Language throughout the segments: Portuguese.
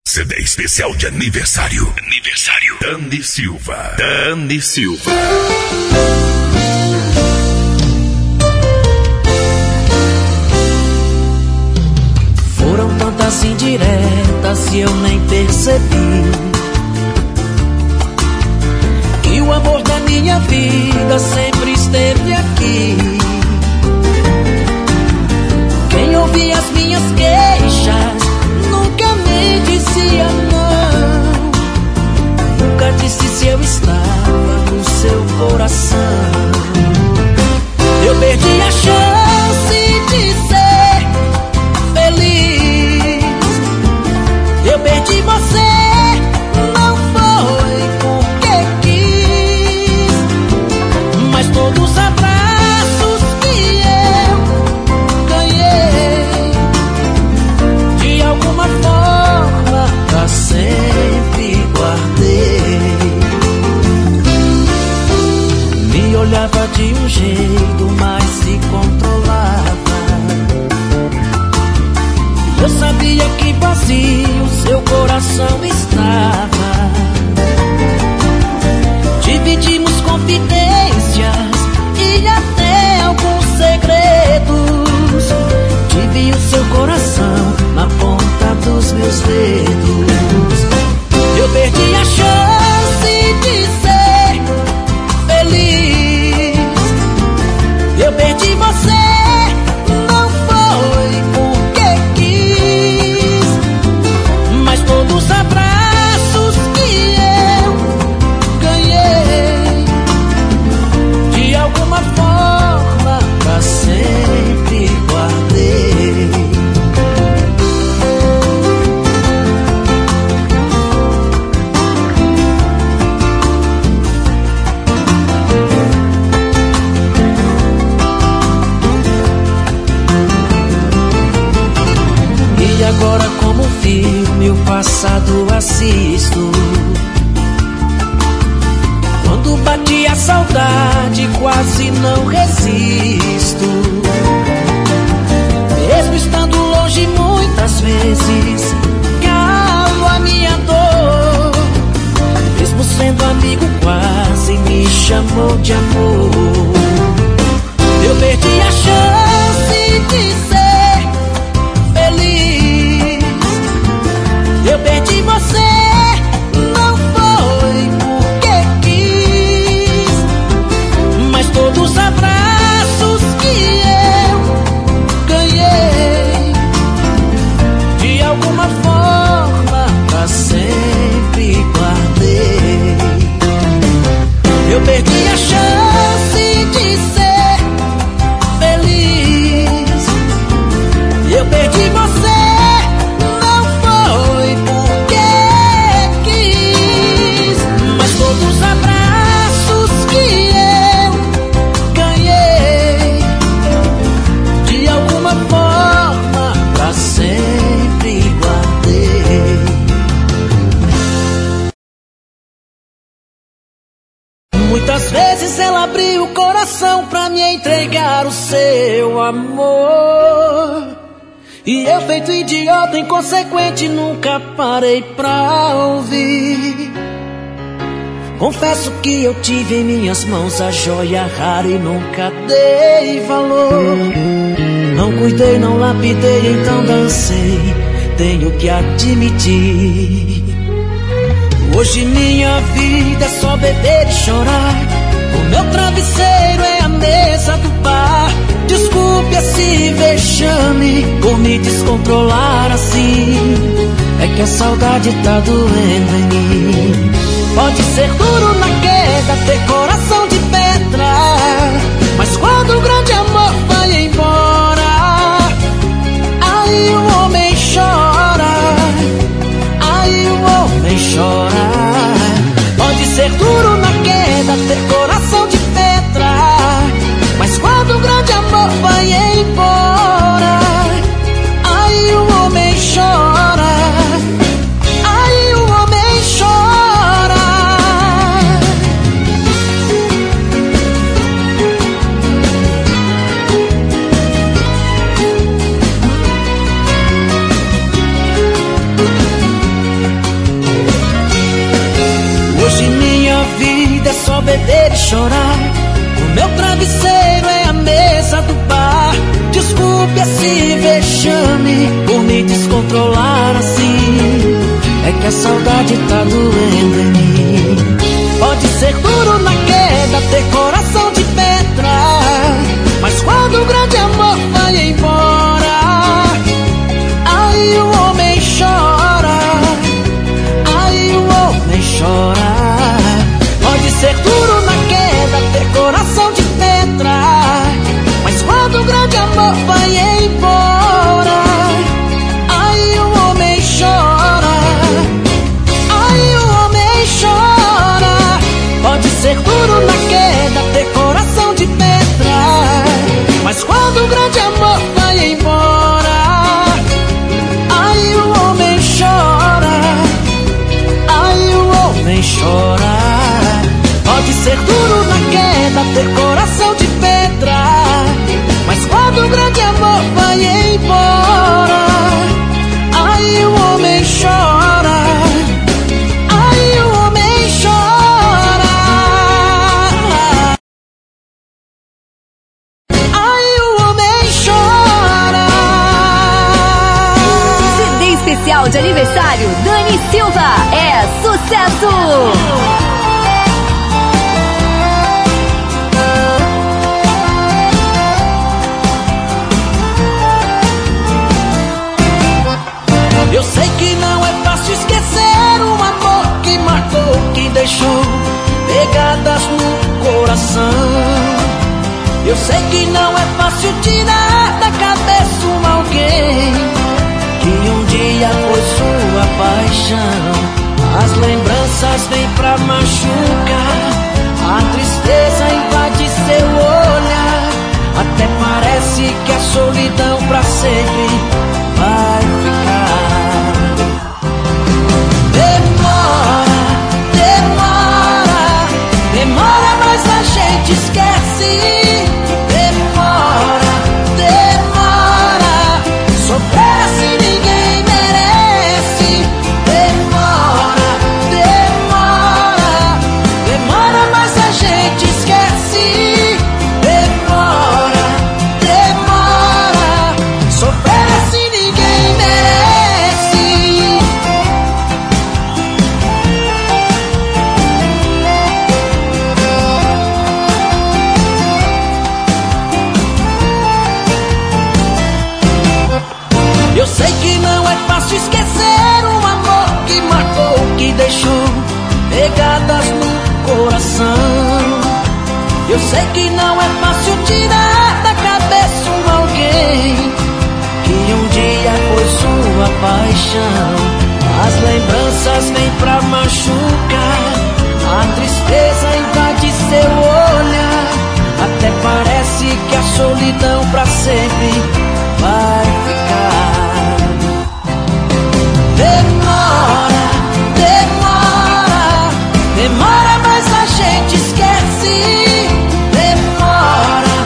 CD especial de aniversário. Dani Silva. Foram tantas indiretas e eu nem percebi que o amor da minha vida sempre esteve aqui. Quem ouvia as minhas queixas nunca me dizia não. Nunca disse se eu estava no seu coração. Eu perdi a chance de ser feliz. Eu perdi você, não foi porque quis, mas todos os abraços que eu ganhei, de alguma forma pra sempre guardei. Me olhava de um jeito, mas se controlava. Eu sabia que vazio seu coração estava. Dividimos confidências e até alguns segredos. Tive o seu coração na ponta dos meus dedos. Eu perdi a chance de ser feliz. Eu perdi você, não foi porque quis, mas todos os abraços que eu ganhei, de alguma forma pra sempre guardei. E agora, como um filme, o passado assisto. Quando bate a saudade, quase não resisto. Mesmo estando longe muitas vezes, calo a minha dor. Mesmo sendo amigo, quase me chamou de amor. Eu perdi a chance de ser feliz. Eu perdi você, não foi porque quis, mas todos os abraços que eu ganhei, de alguma forma pra sempre guardei. Eu perdi a chance de ser feliz. Eu perdi você, não foi porque quis, mas todos os abraços que eu ganhei, de alguma forma pra sempre guardei. Muitas vezes ela abriu o coração pra me entregar o seu amor, e eu, feito idiota, inconsequente, nunca parei pra ouvir. Confesso que eu tive em minhas mãos a joia rara e nunca dei valor. Não cuidei, não lapidei, então dancei, tenho que admitir. Hoje minha vida é só beber e chorar. O meu travesseiro é a mesa do bar. Desculpe esse vexame por me descontrolar assim. É que a saudade tá doendo em mim. Pode ser duro na queda, ter coração de pedra, mas quando o grande amor vai embora, aí o homem chora. Aí o homem chora. Pode ser duro na queda, ter coração de pedra, mas quando o grande amor vai embora, aí o homem chora. Aí o homem chora. beber e chorar. O meu travesseiro é a mesa do bar. Desculpe esse vexame por me descontrolar assim. É que a saudade tá doendo em mim. Pode ser duro na queda, ter coração de pedra, mas quando o grande amor vai embora, aí o homem chora, aí o homem chora. Pode ser duro na queda, ter coração de pedra, mas quando o grande amor vai embora, aí o homem chora, aí o homem chora. Pode ser duro na queda, ter coração de pedra, mas quando o grande amor vai embora, aí o homem chora, aí o homem chora. Pode ser duro na queda, ter coração de pedra, mas quando o grande amor vai embora, aí o homem chora, aí o homem chora, aí o homem chora. CD especial de aniversário Dani Silva é sucesso! Eu sei que não é fácil esquecer um amor que marcou, que deixou pegadas no coração. Eu sei que não é fácil tirar da cabeça um alguém que um dia foi sua paixão. As lembranças vêm pra machucar, a tristeza invade seu olhar, até parece que a solidão pra sempre vai ficar. Demora, mas a gente esquece. Demora, sofrer assim ninguém merece. Demora, mas a gente esquece. Demora, sofrer assim ninguém merece. Eu sei que não é fácil esquecer um amor que marcou, que deixou pegadas no coração. Eu sei que não é fácil tirar da cabeça um alguém que um dia foi sua paixão. As lembranças vêm pra machucar, a tristeza invade seu olhar, até parece que a solidão pra sempre vai ficar. Demora, mas a gente esquece. Demora,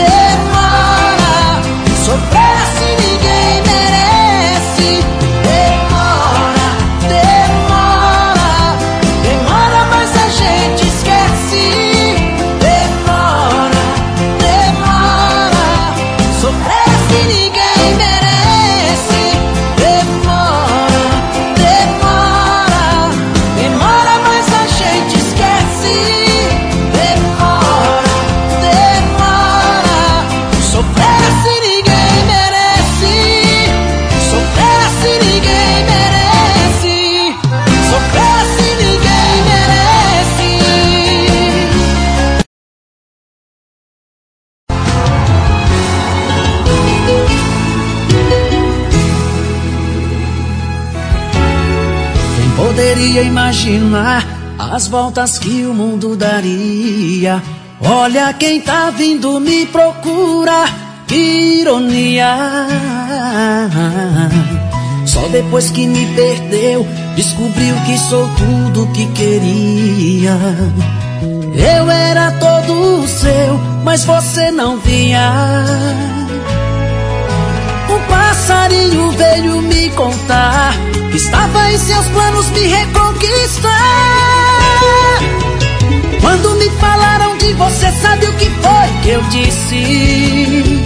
sofrer assim ninguém merece. Demora, mas a gente esquece. Demora, sofrer assim ninguém merece. Demora, mas a gente esquece. Demora, sofrer assim ninguém merece. Sofrer assim ninguém merece. Sofrer assim ninguém merece. Quem poderia imaginar as voltas que o mundo daria? Olha quem tá vindo me procurar, que ironia. Só depois que me perdeu, descobriu que sou tudo que queria. Eu era todo seu, mas você não via. Um passarinho veio me contar que estava em seus planos me reconquistar. Quando me você sabe o que foi que eu disse.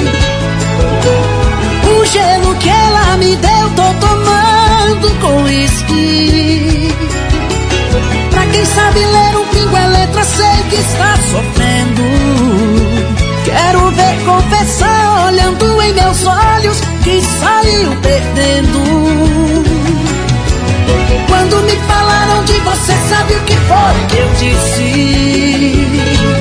O gelo que ela me deu, tô tomando com uísque. Pra quem sabe ler um pingo é letra, sei que está sofrendo. Quero ver confessar olhando em meus olhos que saiu perdendo. Quando me falaram de você, sabe o que foi que eu disse.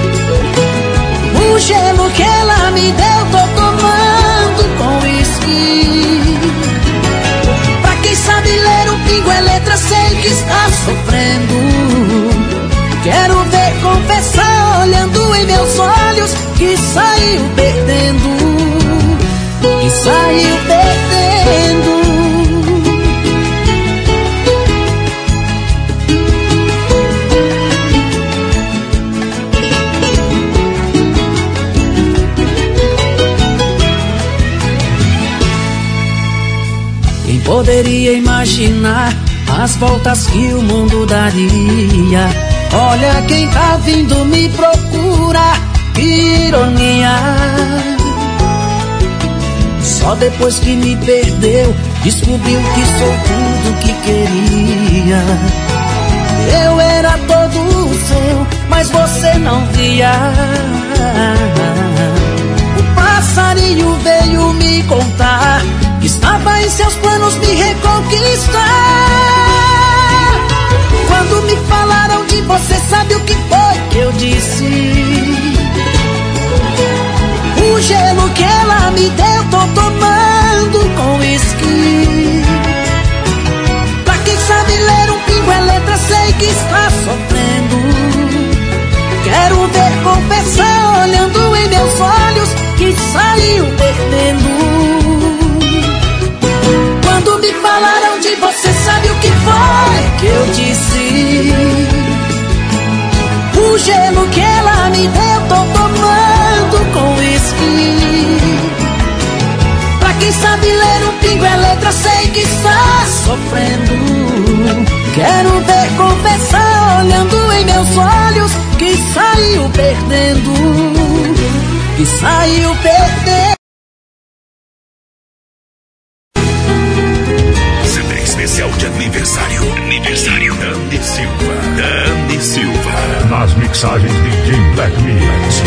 O gelo que ela me deu, tô tomando com uísque. Pra quem sabe ler um pingo é letra, sei que está sofrendo. Quero ver confessar olhando em meus olhos que saiu perdendo. Que saiu perdendo. Quem poderia imaginar as voltas que o mundo daria? Olha quem tá vindo me procurar, que ironia. Só depois que me perdeu, descobriu que sou tudo que queria. Eu era todo seu, mas você não via. O passarinho veio me contar que estava em seus planos me reconquistar. Quando me falaram de você, sabe o que foi que eu disse. O gelo que ela me deu, tô tomando com uísque. Pra quem sabe ler um pingo é letra, sei que está sofrendo. Quero ver confessar olhando em meus olhos que saiu perdendo. Quando me falaram de você, sabe o que foi que eu disse. O gelo que ela me deu, tô tomando com uísque. Pra quem sabe ler um pingo é letra, sei que está sofrendo. Quero ver confessar olhando em meus olhos que saiu perdendo. Que saiu perdendo. Especial de aniversário. Aniversário Dani Silva. Dani Silva. Nas mixagens de Jim Black Mix.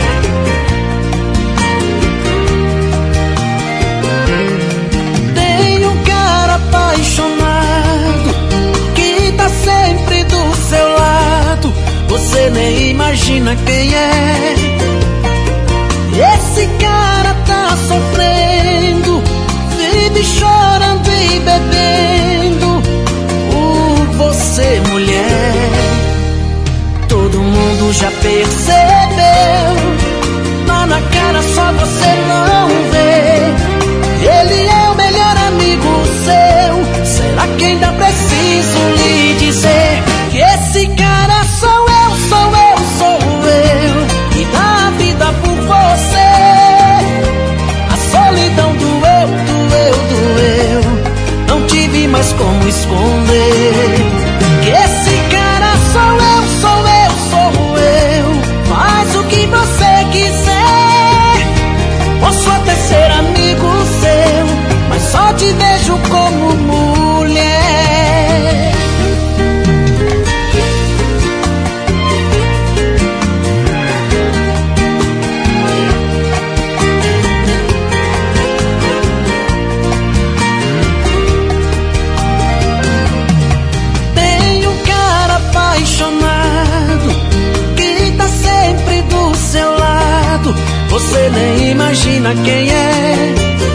Tem um cara apaixonado que tá sempre do seu lado. Você nem imagina quem é. Esse cara tá sofrendo, vive chorando e bebendo por você, mulher. Todo mundo já percebeu, tá na cara, só você não vê. Ele é o melhor amigo seu. Será que ainda preciso lhe dizer que esse cara sou eu, sou eu, sou eu, que dá a vida por você. A solidão doeu, doeu, doeu, não tive mais como esconder. Que esse cara sou eu, sou eu, sou eu. Faz o que você quiser. Posso até ser amigo seu, mas só te vejo como mulher. Tem um cara apaixonado que tá sempre do seu lado. Você nem imagina quem é.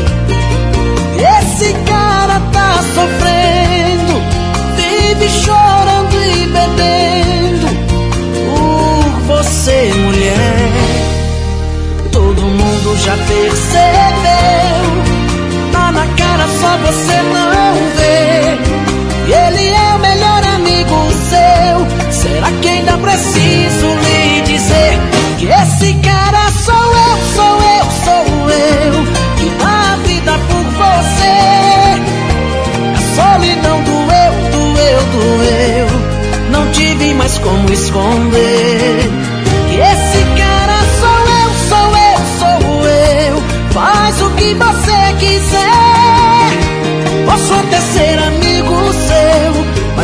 Esse cara tá sofrendo, vive chorando e bebendo por você, mulher. Todo mundo já percebeu, tá na cara, só você não vê. Ele é o melhor amigo seu. Será que ainda preciso lhe dizer que esse cara sou eu, sou eu, sou eu, que dá a vida por você. A solidão doeu, doeu, doeu, não tive mais como esconder. Que esse cara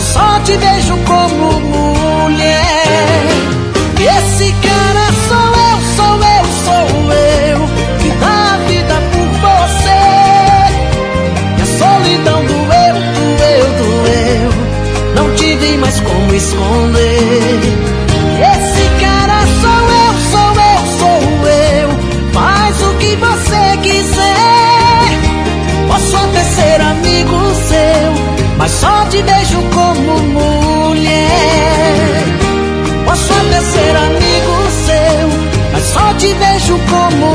só te vejo como mulher. E esse cara sou eu, sou eu, sou eu, que dá a vida por você. E a solidão doeu, doeu, doeu, não tive mais como esconder. Esse cara sou eu, sou eu, sou eu, faz o que você quiser. Posso até ser amigo seu, mas só te vejo como mulher. Posso até ser amigo seu, mas só te vejo como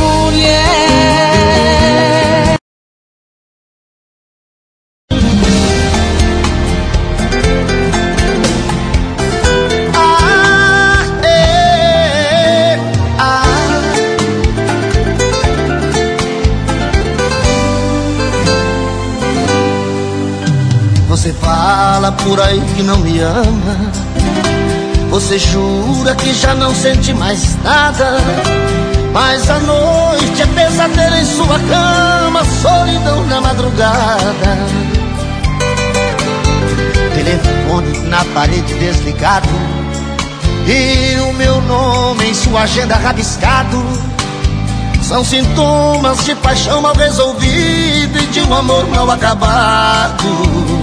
mulher. Você fala por aí que não me ama, você jura que já não sente mais nada, mas a noite é pesadelo em sua cama, solidão na madrugada. Telefone na parede desligado e o meu nome em sua agenda rabiscado. São sintomas de paixão mal resolvida e de um amor mal acabado.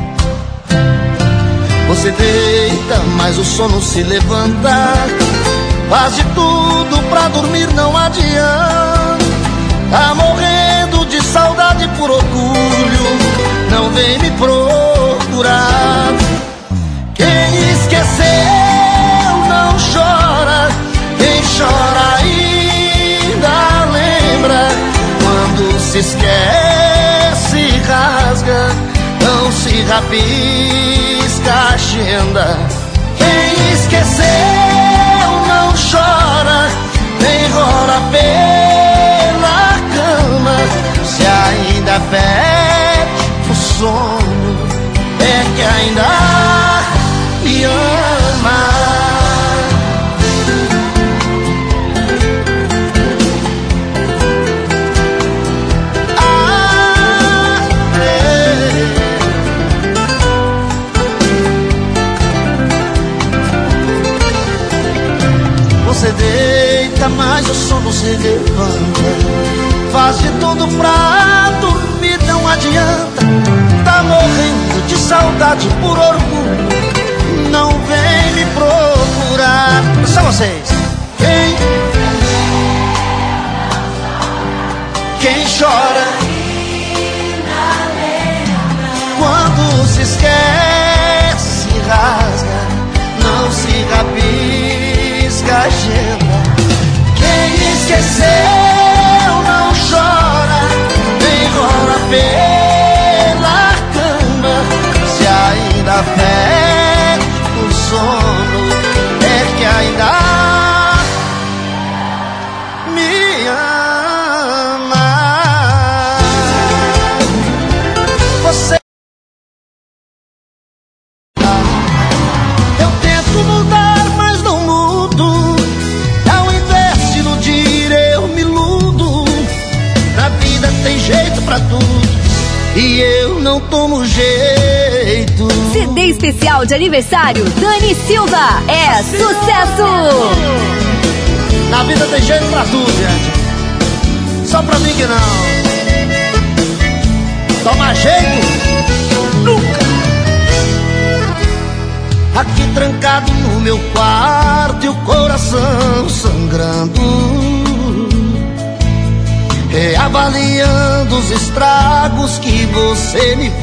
Você deita, mas o sono se levanta, faz de tudo pra dormir, não adianta. Tá morrendo de saudade por orgulho, não vem me procurar. Quem esqueceu não chora, quem chora ainda lembra. Quando se esquece rasga, não se rabisca a agenda. Quem esqueceu não chora, nem rola pela cama. Se ainda perde o sono, é que ainda me ama. Você deita, mas o sono se levanta, faz de tudo pra dormir, não adianta. Tá morrendo de saudade por orgulho, não vem me procurar. Só vocês. Quem chora quando se esquece, rasga, não se rabisca a agenda. Quem esqueceu não chora, nem rola pela cama. Se ainda perde o sono, é que ainda me ama. Você pra tudo e eu não tomo jeito. CD especial de aniversário Dani Silva é sucesso. Na vida tem jeito pra tudo, gente. Só pra mim que não. Toma jeito nunca. Aqui trancado no meu quarto e o coração sangrando, reavaliando os estragos que você me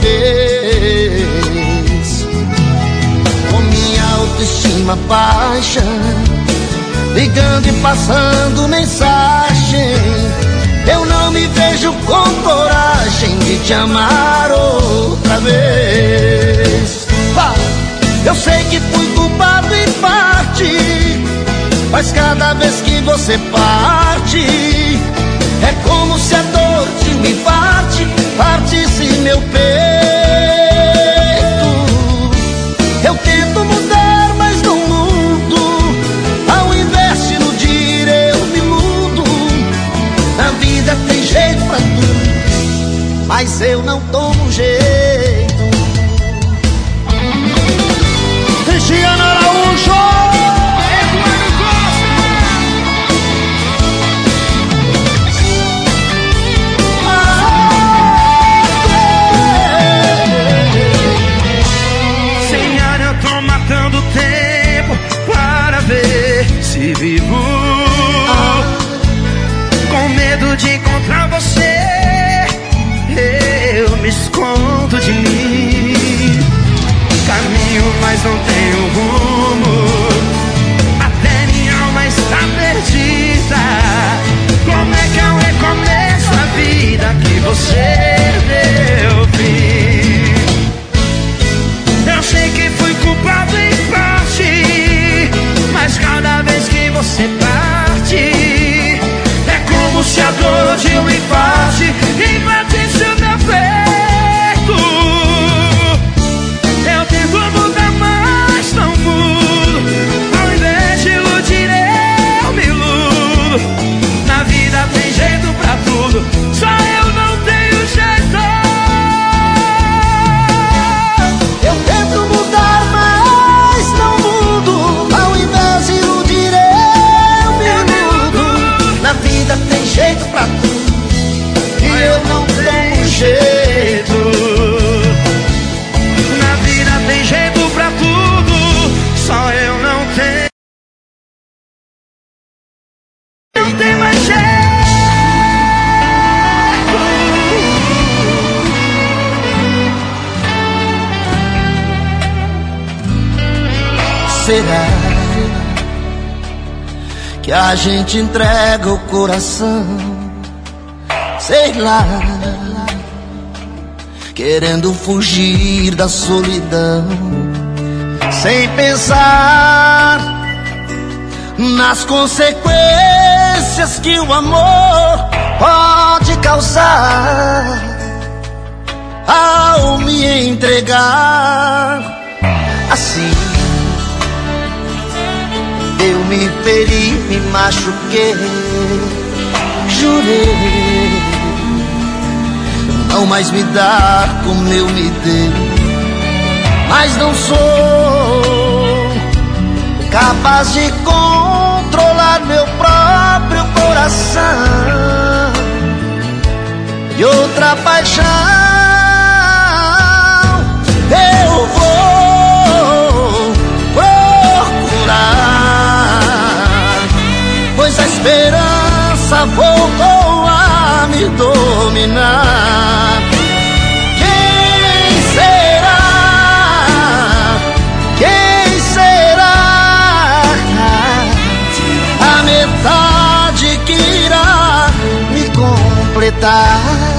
fez. Com minha autoestima baixa, ligando e passando mensagem, eu não me vejo com coragem de te amar outra vez. Eu sei que fui culpado em parte, mas cada vez que você parte, é como se a dor de um infarte partisse meu peito. Eu tento mudar, mas não mudo. Ao invés de iludir, eu me iludo. Na vida tem jeito pra tudo, mas eu não tomo jeito. contando o tempo para ver se vivo. Com medo de encontrar você, eu me escondo de mim. Caminho, mas não tenho rumo. Até minha alma está perdida. Como é que eu recomeço a vida que você deu fim? Eu sei que fui culpado em parte, mas cada vez que você parte, é como se a dor de um infarte invadisse o meu peito. Eu tento mudar, mas não mudo. Ao invés de iludir, eu me iludo. Na vida tem jeito pra tudo, só eu não tenho jeito. Eu tento mudar, mas não mudo. Ao invés de iludir, eu me iludo. Na vida tem jeito pra tudo, e eu não tenho jeito. Na vida tem jeito pra tudo, só eu não tenho. Não tem mais jeito. Será que a gente entrega o coração? Sei lá, querendo fugir da solidão, sem pensar nas consequências que o amor pode causar ao me entregar assim. Eu me feri, me machuquei, jurei não mais me dar como eu me dei, mas não sou capaz de controlar meu próprio coração. E outra paixão eu vou procurar, pois a esperança voltou a me dominar. Quem será? Quem será? A metade que irá me completar.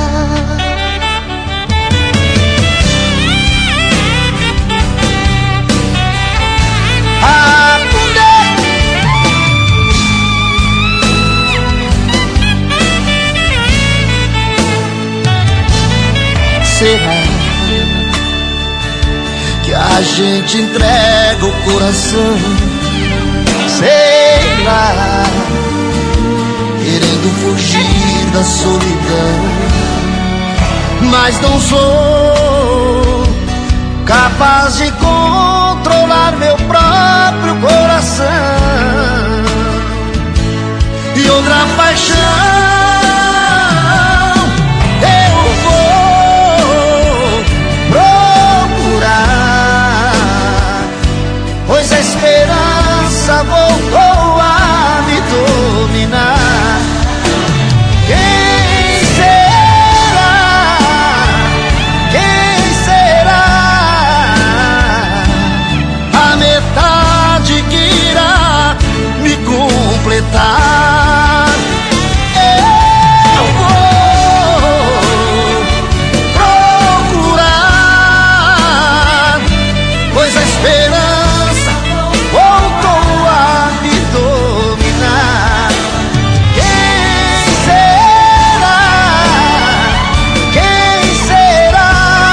Será que a gente entrega o coração? Sei lá, querendo fugir da solidão, mas não sou capaz de controlar meu próprio coração. E outra paixão pois a esperança voltou a me dominar. Quem será? Quem será? A metade que irá me completar. Eu vou procurar, pois a esperança voltou a me dominar. Quem será? Quem será?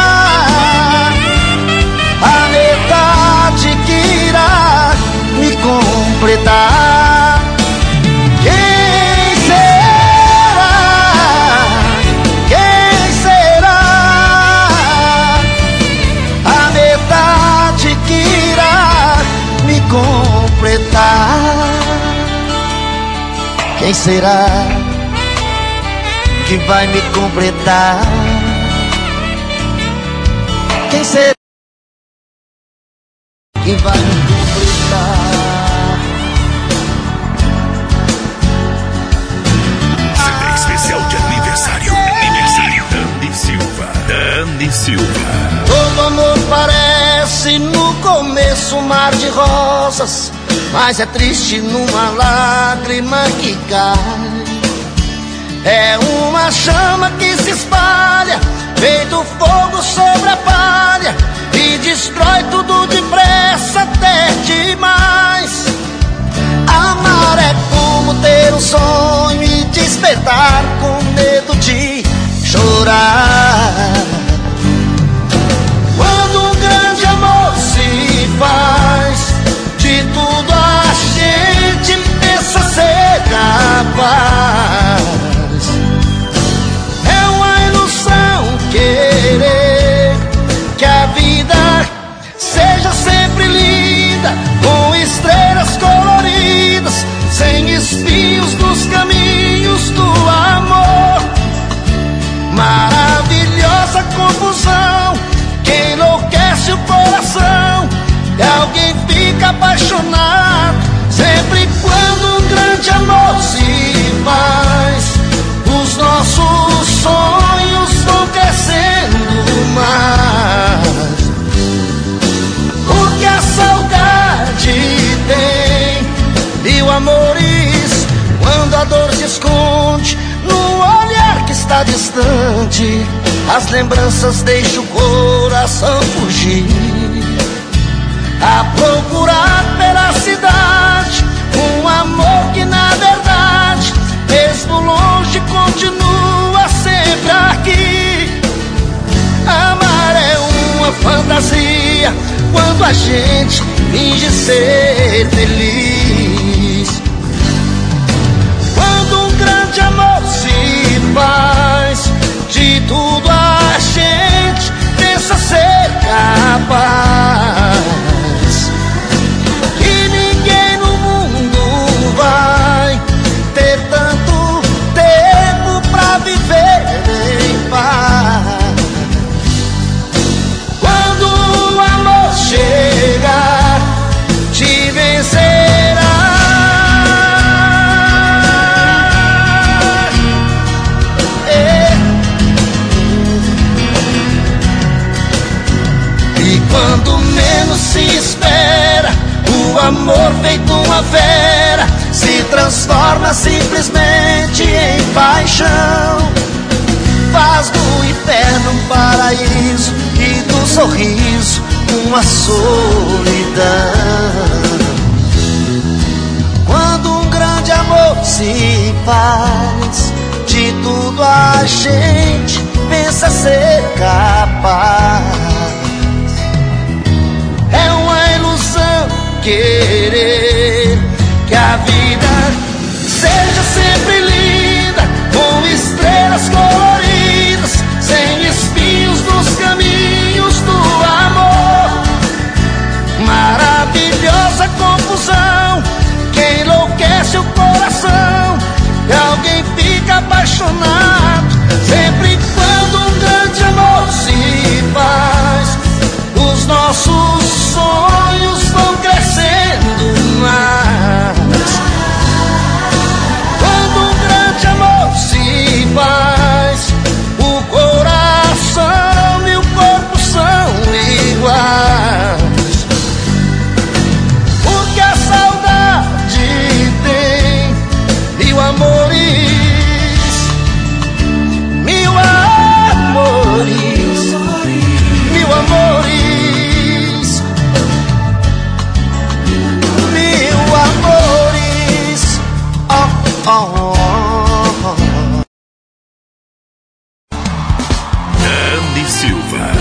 A metade que irá me completar. Quem será? Quem será? A metade que irá me completar. Quem será que vai me completar? Quem será e vai me completar. CD especial de aniversário. Dani Silva. Dani Silva. Todo amor parece no começo um mar de rosas, mas é triste numa lágrima que cai. É uma chama que se espalha, feito fogo sobre a palha, e destrói tudo depressa até demais. Amar é como ter um sonho e despertar com medo de chorar. Quando um grande amor se faz, de tudo a gente pensa ser capaz. É uma ilusão querer que a vida seja sempre linda, com estrelas coloridas, sem espinhos nos caminhos do amor. Maravilhosa confusão que enlouquece o coração, e alguém fica apaixonado sempre quando um grande amor se faz. Os nossos sonhos vão crescendo mais, porque a saudade tem e o amores, quando a dor se esconde no olhar que está distante, as lembranças deixam o coração fugir, a procurar pela cidade um amor que na verdade, mesmo longe, continua sempre aqui. Amar é uma fantasia quando a gente finge ser feliz. Quando um grande amor se faz, de tudo a gente pensa ser capaz. E ninguém no mundo vai ter tanto tempo pra viver em paz. Quando o amor chegar, te vencerá. E quando menos se espera, o amor feito uma fera se transforma simplesmente em paixão. Faz do inferno um paraíso e do sorriso uma solidão. Quando um grande amor se faz, de tudo a gente pensa ser capaz. É uma ilusão querer que a vida seja sempre linda, com estrelas coloridas, sem espinhos nos caminhos do amor. Maravilhosa confusão que enlouquece o coração, e alguém fica apaixonado sempre quando um grande amor se faz. Os nossos sonhos vão crescendo mais, quando um grande amor se faz. O coração e o corpo são iguais, porque a saudade tem mil amores, mil amores, mil amores, mil amores. Oh, oh, oh. Dani Silva.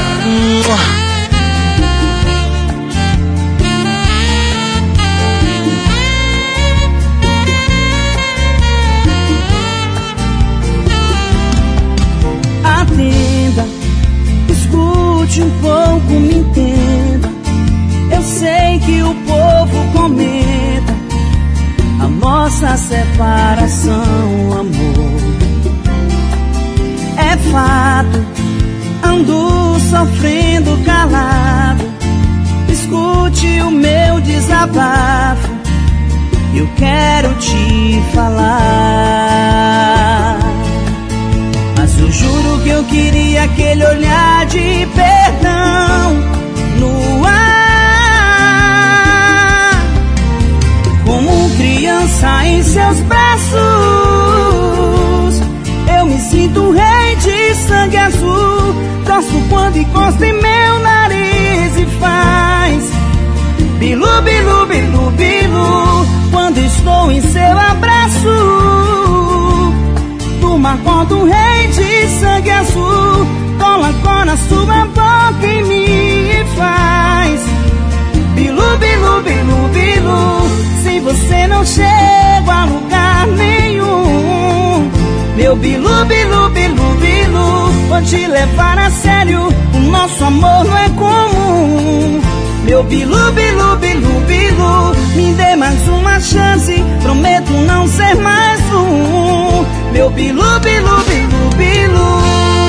Atenda, escute um pouco, me entenda. Eu sei que o povo comenta a nossa separação, amor. É fato, ando sofrendo calado. Escute o meu desabafo, eu quero te falar. Mas eu juro que eu queria aquele olhar de perdão no ar, como criança em seus braços. Eu me sinto rei de sangue azul, torço quando encosta em meu nariz e faz bilu, bilu, bilu, bilu. Quando estou em seu abraço, turma quando um rei de sangue azul cola na sua boca em mim e faz bilu, bilu, bilu, bilu. Se você não chega a lugar nenhum, meu bilu, bilu, bilu, bilu, vou te levar a sério, o nosso amor não é comum. Meu bilu, bilu, bilu, bilu, me dê mais uma chance, prometo não ser mais um. Meu bilu, bilu, bilu, bilu.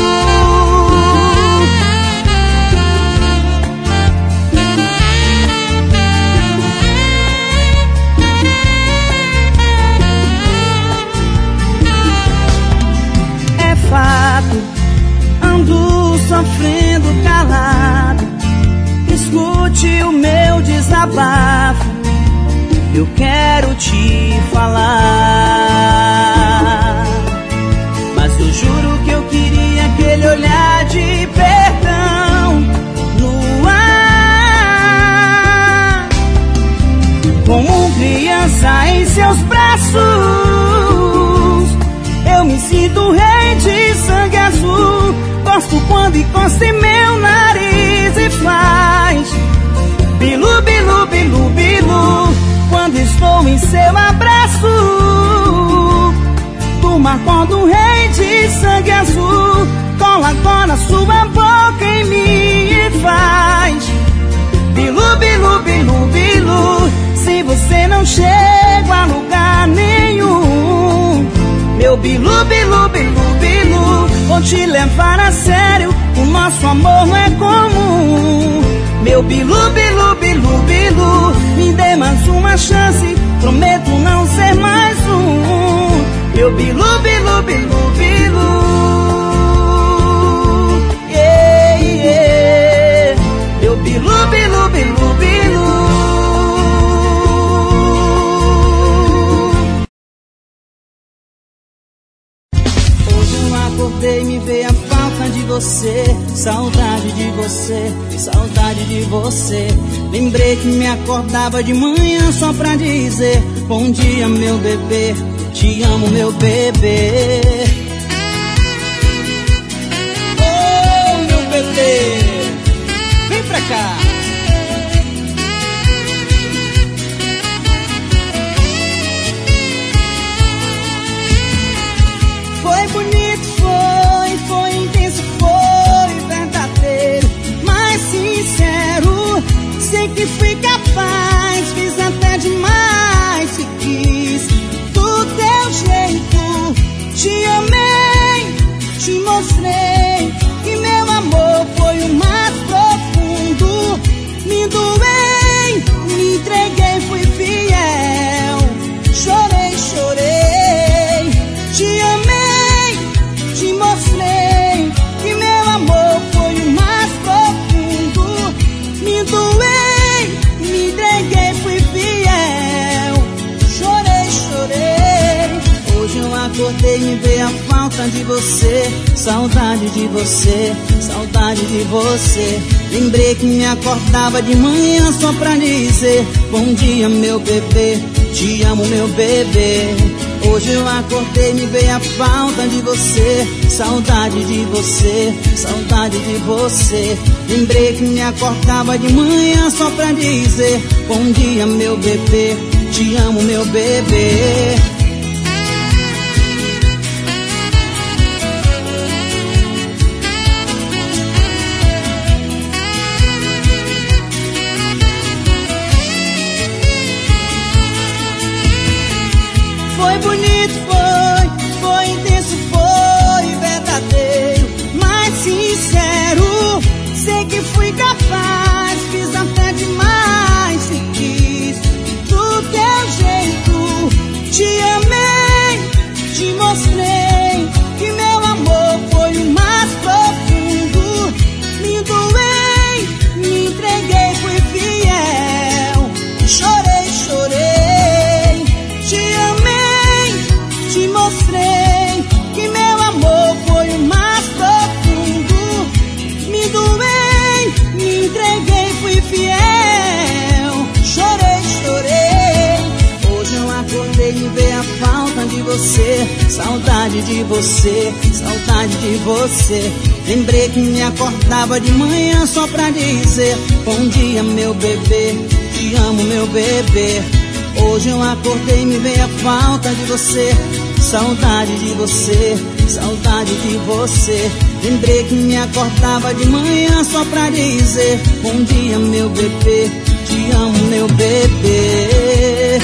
É fato, ando sofrendo calado. Escute o meu desabafo, eu quero te falar. Mas eu juro que eu queria aquele olhar de perdão no ar, como criança em seus braços. Eu me sinto rei de sangue azul, gosto quando encosta em meu nariz e faz bilu, bilu, bilu, bilu. Quando estou em seu abraço, turma quando um rei de sangue azul cola na sua boca em mim e faz bilu, bilu, bilu, bilu. Se você não chega a lugar nenhum, meu bilu, bilu, bilu, bilu, vou te levar a sério, o nosso amor não é comum. Meu bilu, bilu, bilu, bilu, me dê mais uma chance, prometo não ser mais um. Meu bilu, bilu, bilu, bilu, yeah, yeah. Meu bilu, bilu, bilu, bilu. Acordei, me veio a falta de você, saudade de você, saudade de você. Lembrei que me acordava de manhã só pra dizer bom dia, meu bebê, te amo, meu bebê. Oh, meu bebê, vem pra cá. Foi bonito, foi intenso, foi verdadeiro, mas sincero. Sei que fui capaz, fiz até demais, te quis do teu jeito. Te amei, te mostrei que meu amor foi o mais profundo. Me doei, me entreguei, fui fiel. Chorei, chorei, te amei, te mostrei que meu amor foi o mais profundo. Me doei, me entreguei, fui fiel. Chorei, chorei. Hoje eu acordei, me veio a falta de você, saudade de você, saudade de você. Lembrei que me acordava de manhã só pra dizer bom dia, meu bebê, te amo, meu bebê. Hoje eu acordei, me veio a falta de você, saudade de você, saudade de você. Lembrei que me acordava de manhã só pra dizer bom dia, meu bebê, te amo, meu bebê. Foi bonito, foi intenso, foi verdadeiro, mas sincero. Sei que fui capaz, fiz até demais, te quis saudade de você, saudade de você. Lembrei que me acordava de manhã só pra dizer bom dia, meu bebê, te amo, meu bebê. Hoje eu acordei e me veio a falta de você, saudade de você, saudade de você. Lembrei que me acordava de manhã só pra dizer bom dia, meu bebê, te amo, meu bebê.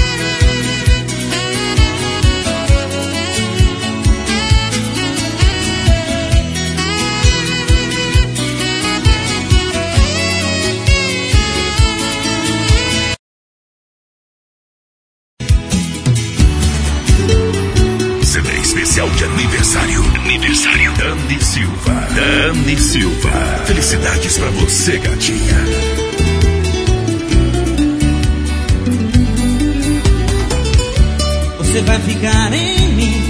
Especial de aniversário. Aniversário. Dani Silva. Dani Silva. Felicidades pra você, gatinha. Você vai ficar em mim.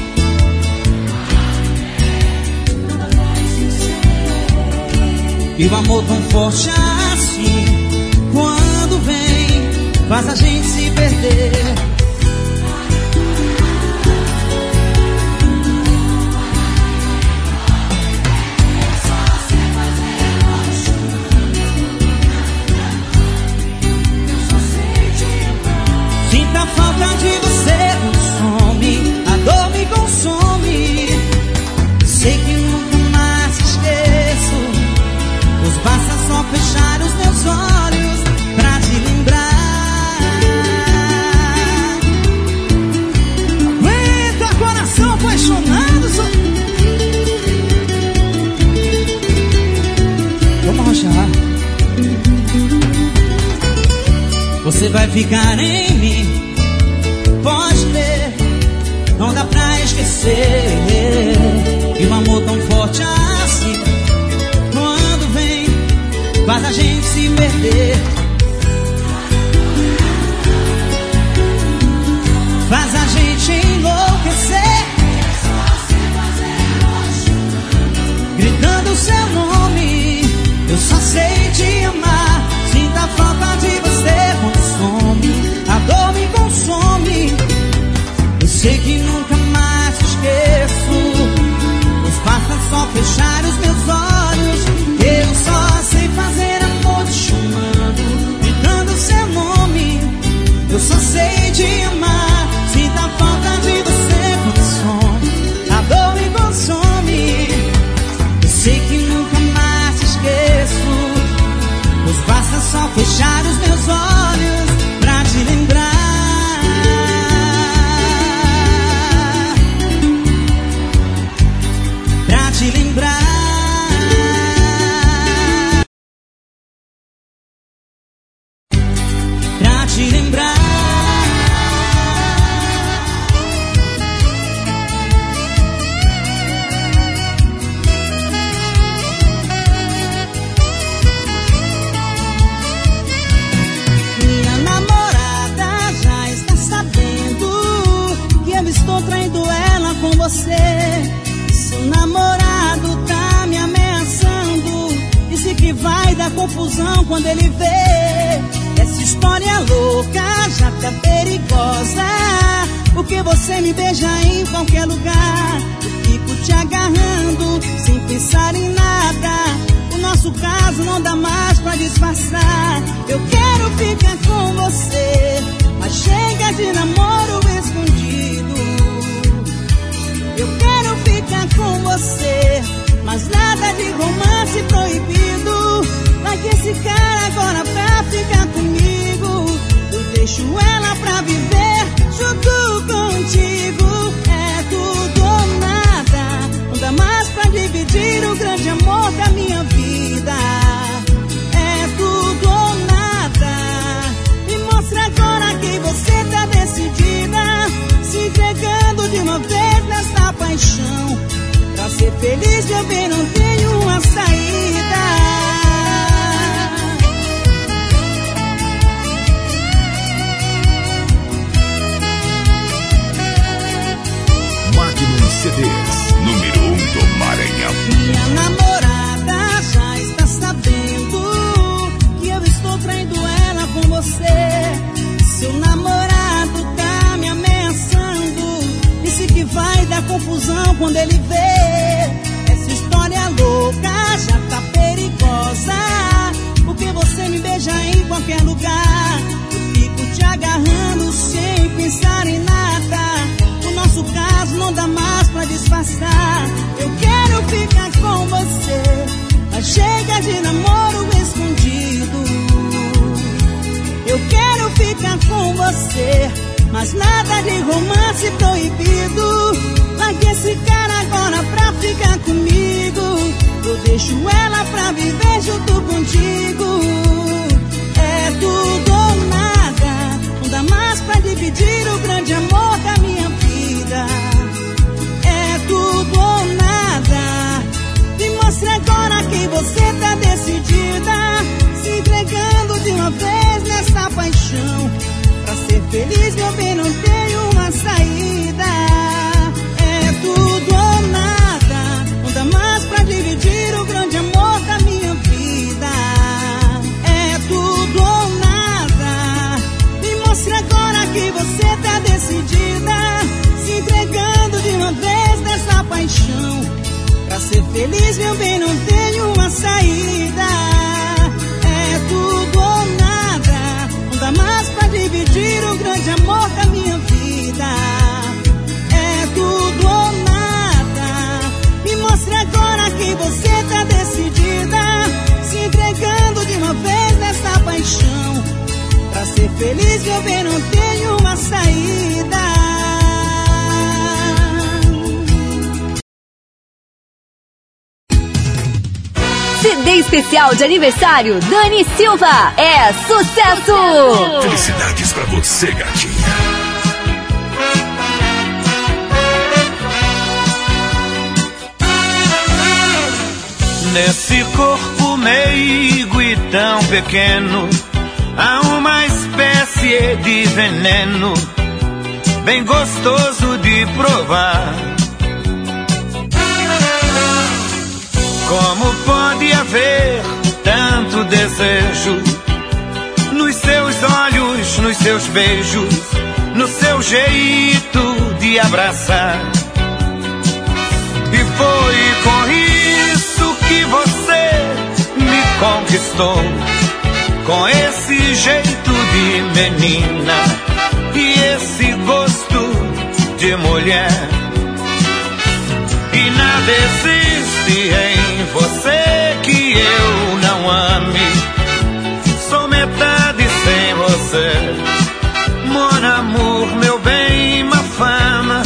E o amor tão forte assim, quando vem, faz a gente se perder. A falta de você consome, a dor me consome. Sei que nunca mais te esqueço, pois basta só fechar os meus olhos pra te lembrar. Aguenta, coração apaixonado. Vamos arrochar. Você vai ficar em mim. Pode ter, não dá pra esquecer. E um amor tão forte assim, quando vem, faz a gente se perder. Faz a gente enlouquecer, gritando o seu nome. Eu só sei te amar. Sinta a falta de você, consome, a dor me consome. Eu sei que nunca mais te esqueço, pois basta só fechar os meus olhos. Eu só sei fazer amor te chamando, gritando seu nome. Eu só sei te amar. Sinta a falta de você, consome, a dor me consome. Eu sei que nunca mais te esqueço, pois basta só fechar os meus olhos pra te lembrar. Pra te lembrar. Pra te lembrar. Estou traindo ela com você. Seu namorado tá me ameaçando, disse que vai dar confusão quando ele vê. Essa história louca já tá perigosa, porque você me beija em qualquer lugar. Eu fico te agarrando sem pensar em nada. O nosso caso não dá mais pra disfarçar. Eu quero ficar com você, mas chega de namoro escondido. Eu quero ficar com você, mas nada de romance proibido. Vai que esse cara agora pra ficar comigo, eu deixo ela pra viver junto contigo. É tudo ou nada, não dá mais pra dividir o grande amor da minha vida. É tudo ou nada, confusão quando ele vê. Essa história louca já tá perigosa, porque você me beija em qualquer lugar. Eu fico te agarrando sem pensar em nada. O nosso caso não dá mais pra disfarçar. Eu quero ficar com você, mas chega de namoro escondido. Eu quero ficar com você, mas nada de romance proibido. Largue esse cara agora pra ficar comigo. Eu deixo ela pra viver junto contigo. É tudo ou nada, não dá mais pra dividir o grande amor da minha vida. É tudo ou nada. Me mostre agora que você tá decidida, se entregando de uma vez nessa paixão. Pra ser feliz, meu bem, não tenho uma saída. É tudo ou nada, não dá mais pra dividir o grande amor da minha vida. É tudo ou nada. Me mostre agora que você tá decidida, se entregando de uma vez nessa paixão. Pra ser feliz, meu bem, não tenho uma saída. É tudo ou nada, não dá mais pra dividir o grande amor da minha vida. É tudo ou nada. Me mostre agora que você tá decidida, se entregando de uma vez nessa paixão. Pra ser feliz, meu bem, não tenho uma saída. CD especial de aniversário Dani Silva é sucesso! Felicidades pra você, gatinha. Nesse corpo meigo e tão pequeno há uma espécie de veneno bem gostoso de provar. Como pode haver tanto desejo nos seus olhos, nos seus beijos, no seu jeito de abraçar? E foi com isso que você me conquistou, com esse jeito de menina e esse gosto de mulher. E nada existe em você que eu não ame. Sou metade sem você, mon amour, meu bem, ma fama.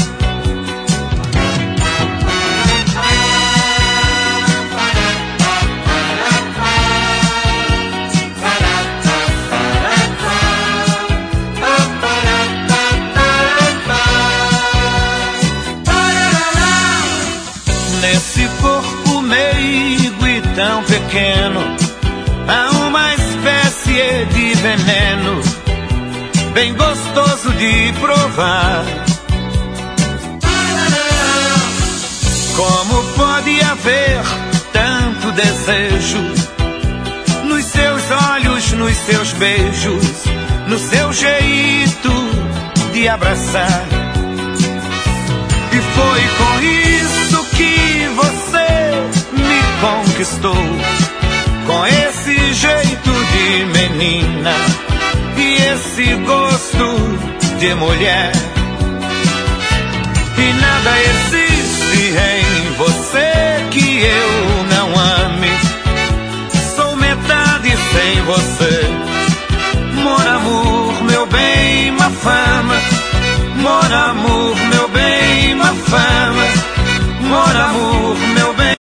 Nesse corpo meigo e tão pequeno há uma espécie de veneno bem gostoso de provar. Como pode haver tanto desejo nos seus olhos, nos seus beijos, no seu jeito de abraçar? E foi com isso que você me conquistou, com esse jeito de menina e esse gosto de mulher. E nada existe em você que eu não ame. Sou metade sem você, mon amour, meu bem, ma fama. Mon amour, meu bem, ma fama. Mon amour, meu bem.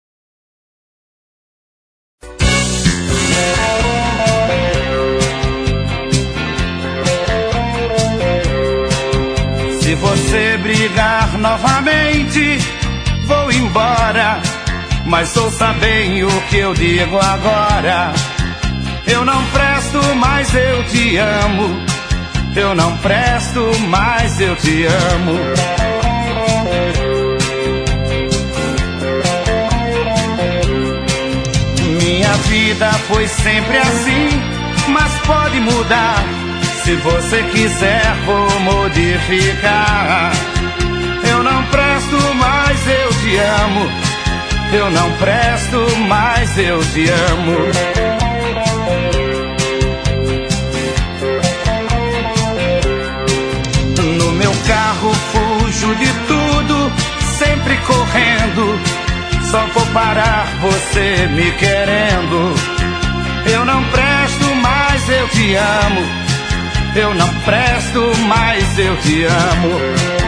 Se você brigar novamente, vou embora. Mas ouça bem o que eu digo agora. Eu não presto, mas eu te amo. Eu não presto, mas eu te amo. Minha vida foi sempre assim, mas pode mudar. Se você quiser, vou modificar. Eu não presto, mas eu te amo. Eu não presto, mas eu te amo. No meu carro fujo de tudo, sempre correndo. Só vou parar você me querendo. Eu não presto, mas eu te amo. Eu não presto, mas eu te amo.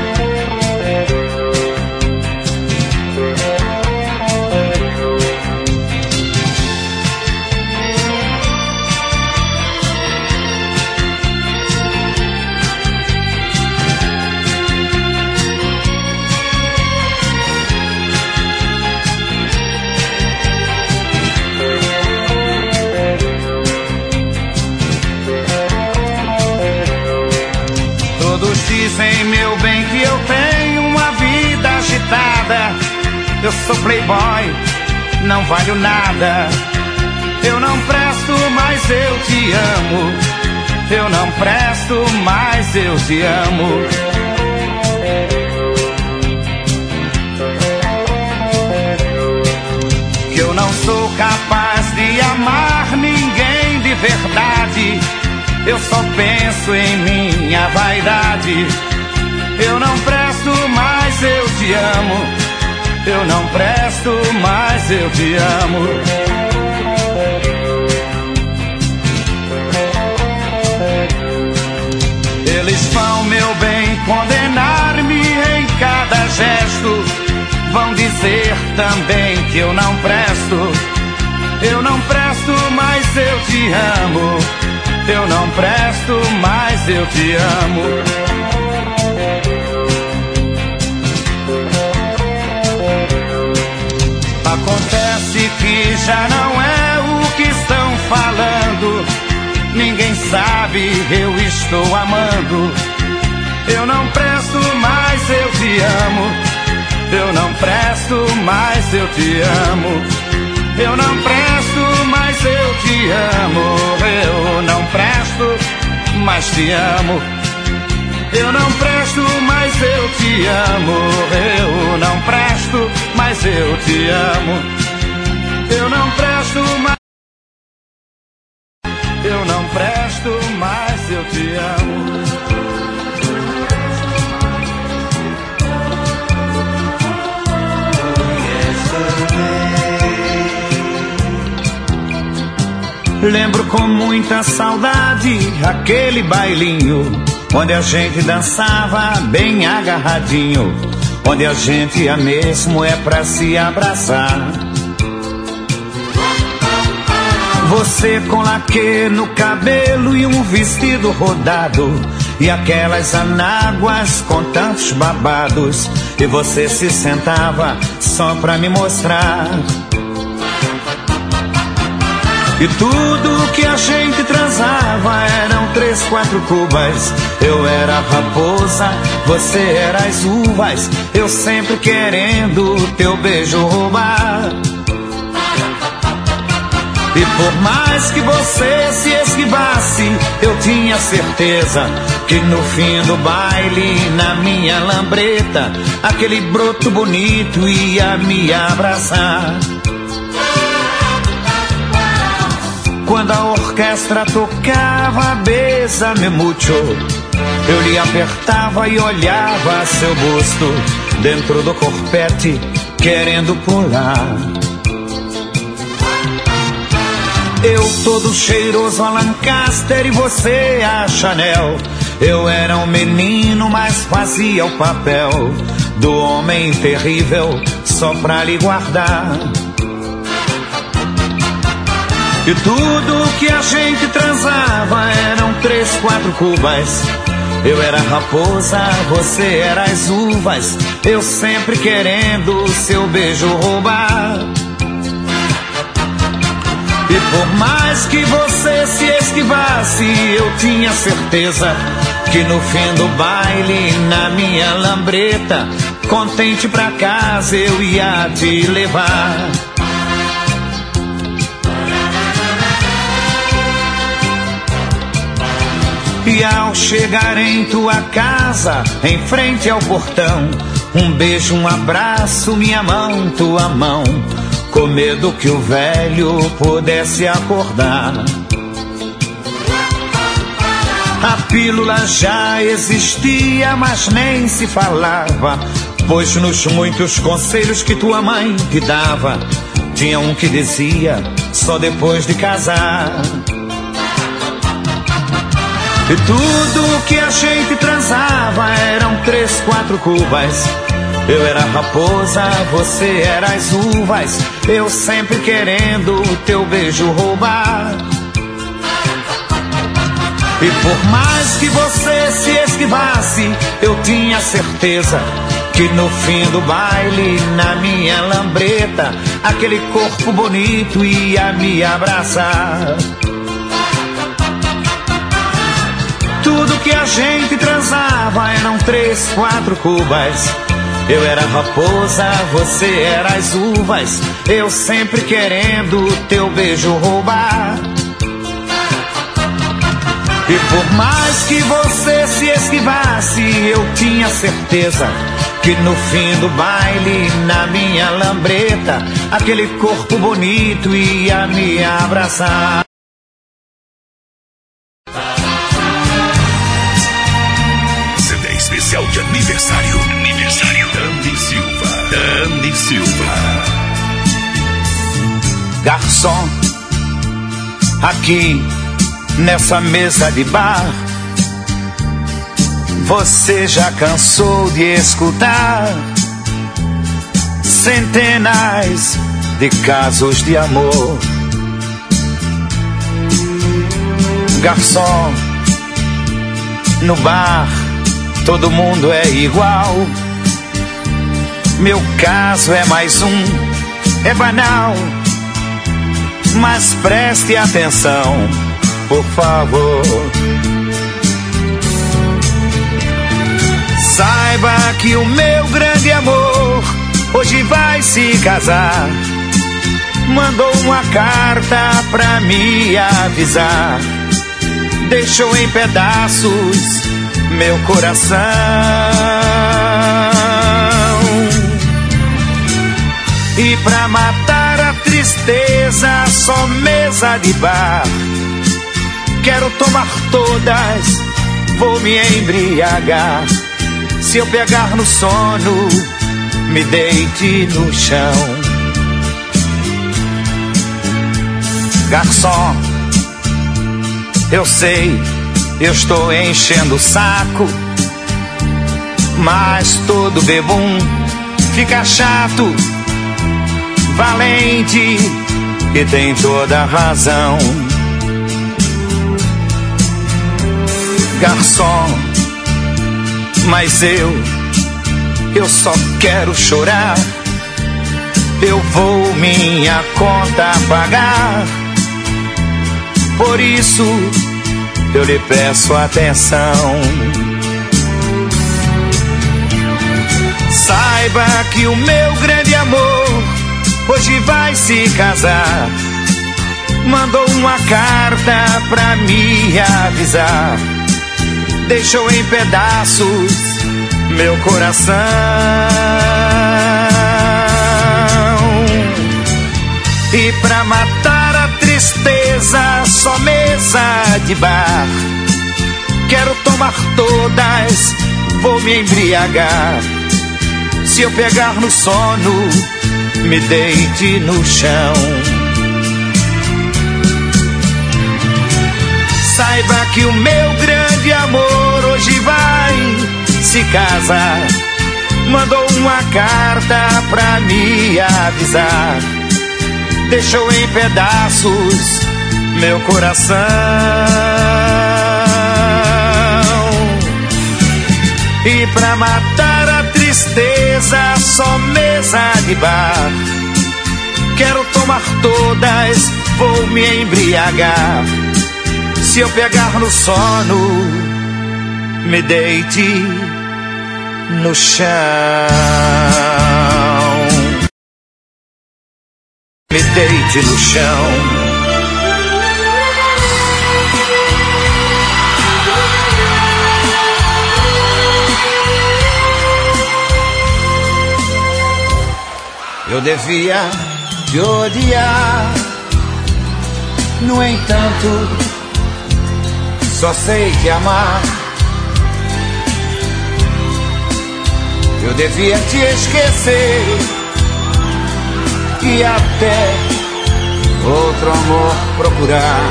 Dizem, meu bem, que eu tenho uma vida agitada. Eu sou playboy, não valho nada. Eu não presto, mas eu te amo. Eu não presto, mas eu te amo. Que eu não sou capaz de amar ninguém de verdade. Eu só penso em minha vaidade. Eu não presto, mas eu te amo. Eu não presto, mas eu te amo. Eles vão, meu bem, condenar-me em cada gesto. Vão dizer também que eu não presto. Eu não presto, mas eu te amo. Eu não presto, mas eu te amo. Acontece que já não é o que estão falando. Ninguém sabe, eu estou amando. Eu não presto, mas eu te amo. Eu não presto, mas eu te amo. Eu não presto, mas eu te amo. Eu não presto, mas te amo. Eu não presto, mas eu te amo. Eu não presto, mas eu te amo. Eu não presto, mas eu não presto, mas eu te amo. Lembro com muita saudade aquele bailinho onde a gente dançava bem agarradinho, onde a gente ia mesmo é pra se abraçar. Você com laque no cabelo e um vestido rodado, e aquelas anáguas com tantos babados, e você se sentava só pra me mostrar. E tudo que a gente transava eram 3, 4 cubas. Eu era a raposa, você era as uvas, eu sempre querendo teu beijo roubar. E por mais que você se esquivasse, eu tinha certeza que no fim do baile, na minha lambreta, aquele broto bonito ia me abraçar. Quando a orquestra tocava Bésame Mucho, eu lhe apertava e olhava seu busto dentro do corpete, querendo pular. Eu todo cheiroso a Lancaster e você a Chanel. Eu era um menino, mas fazia o papel do homem terrível só pra lhe guardar. E tudo que a gente transava eram 3, 4 cubas. Eu era a raposa, você era as uvas, eu sempre querendo seu beijo roubar. E por mais que você se esquivasse, eu tinha certeza que no fim do baile, na minha lambreta, contente pra casa eu ia te levar. E ao chegar em tua casa, em frente ao portão, Um beijo, um abraço, minha mão, tua mão, com medo que o velho pudesse acordar. A pílula já existia, mas nem se falava, pois nos muitos conselhos que tua mãe te dava, tinha um que dizia, só depois de casar. E tudo que a gente transava eram 3, 4 cubas. Eu era a raposa, você era as uvas, eu sempre querendo o teu beijo roubar. E por mais que você se esquivasse, eu tinha certeza que no fim do baile, na minha lambreta, aquele corpo bonito ia me abraçar. Tudo que a gente transava eram 3, 4 cubas. Eu era a raposa, você era as uvas, eu sempre querendo o teu beijo roubar. E por mais que você se esquivasse, eu tinha certeza que no fim do baile, na minha lambreta, aquele corpo bonito ia me abraçar. CD especial de aniversário. Aniversário. Dani Silva. Dani Silva. Garçom, aqui nessa mesa de bar, você já cansou de escutar centenas de casos de amor. Garçom, no bar todo mundo é igual. Meu caso é mais um, é banal, mas preste atenção, por favor. Saiba que o meu grande amor hoje vai se casar. Mandou uma carta pra me avisar. Deixou em pedaços meu coração. E pra matar a tristeza, só mesa de bar. Quero tomar todas, vou me embriagar. Se eu pegar no sono, me deite no chão. Garçom, eu sei, eu estou enchendo o saco, mas todo bebum fica chato. Valente e tem toda a razão. Garçom, mas eu só quero chorar. Eu vou minha conta pagar. Por isso eu lhe peço atenção. Saiba que o meu grande amor hoje vai se casar. Mandou uma carta pra me avisar. Deixou em pedaços meu coração. E pra matar a tristeza, só mesa de bar. Quero tomar todas, vou me embriagar. Se eu pegar no sono, me deite no chão. Saiba que o meu grande amor hoje vai se casar. Mandou uma carta pra me avisar. Deixou em pedaços meu coração. E pra matar a tristeza, só mesa de bar. Quero tomar todas, vou me embriagar. Se eu pegar no sono, me deite no chão. Me deite no chão. Eu devia te odiar, no entanto, só sei te amar. Eu devia te esquecer e até outro amor procurar.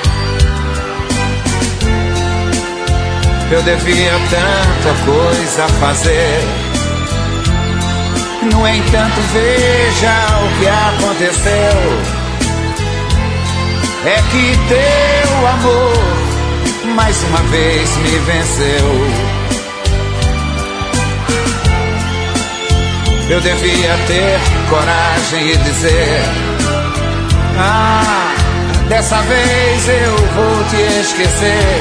Eu devia tanta coisa fazer, no entanto veja o que aconteceu. É que teu amor mais uma vez me venceu. Eu devia ter coragem e dizer: ah, dessa vez eu vou te esquecer.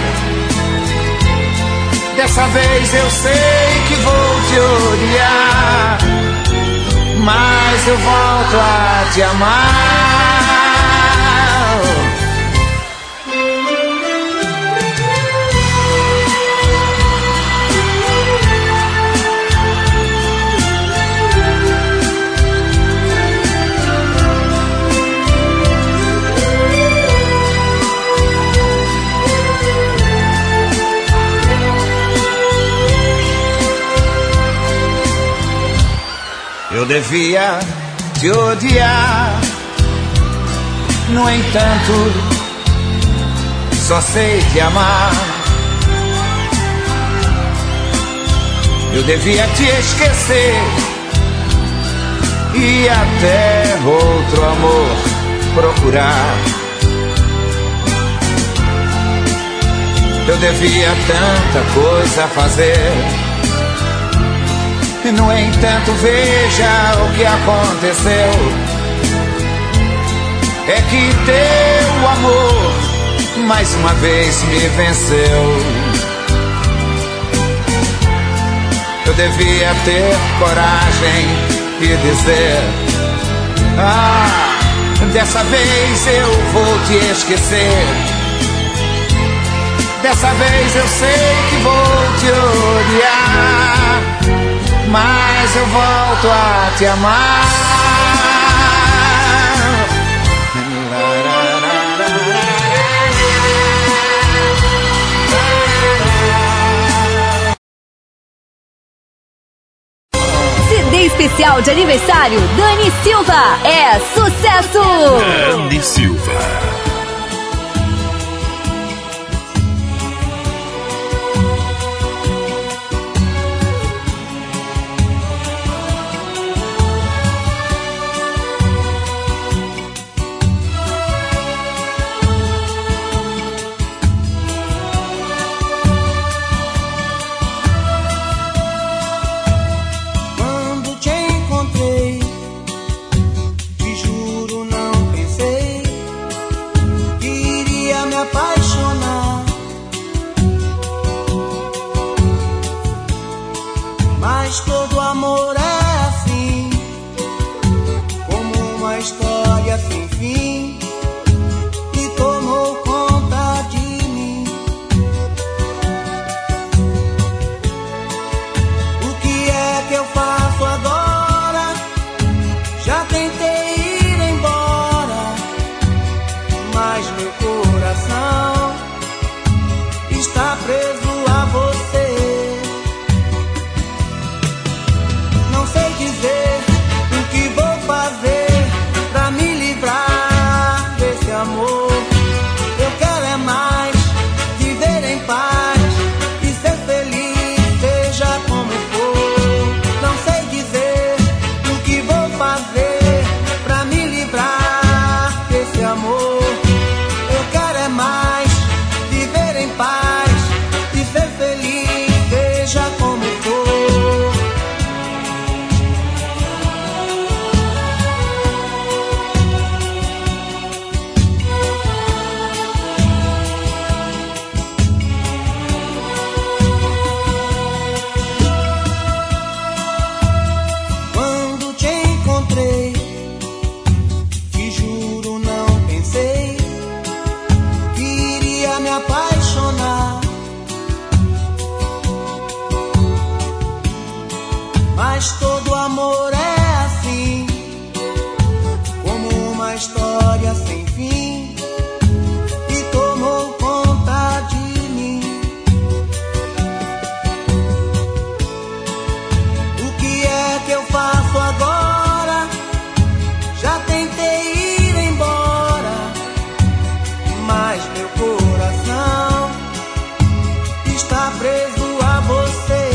Dessa vez eu sei que vou te odiar, mas eu volto a te amar. Eu devia te odiar, no entanto, só sei te amar. Eu devia te esquecer e até outro amor procurar. Eu devia tanta coisa fazer, e no entanto veja o que aconteceu. É que teu amor mais uma vez me venceu. Eu devia ter coragem e dizer: ah, dessa vez eu vou te esquecer. Dessa vez eu sei que vou te odiar, mas eu volto a te amar. CD especial de aniversário Dani Silva. É sucesso! Dani Silva. preso a você.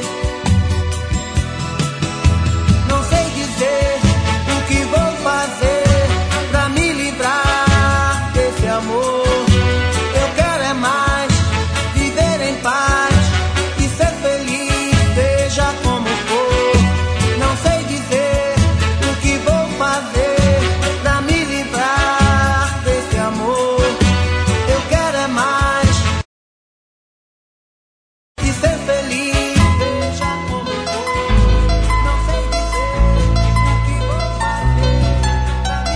Não sei dizer o que vou fazer pra me livrar desse amor. Eu quero é mais viver em paz e ser feliz, seja como for. Não sei dizer o que vou fazer pra me livrar desse amor. Eu quero é mais e ser feliz, seja como for. Não sei dizer o que vou fazer pra me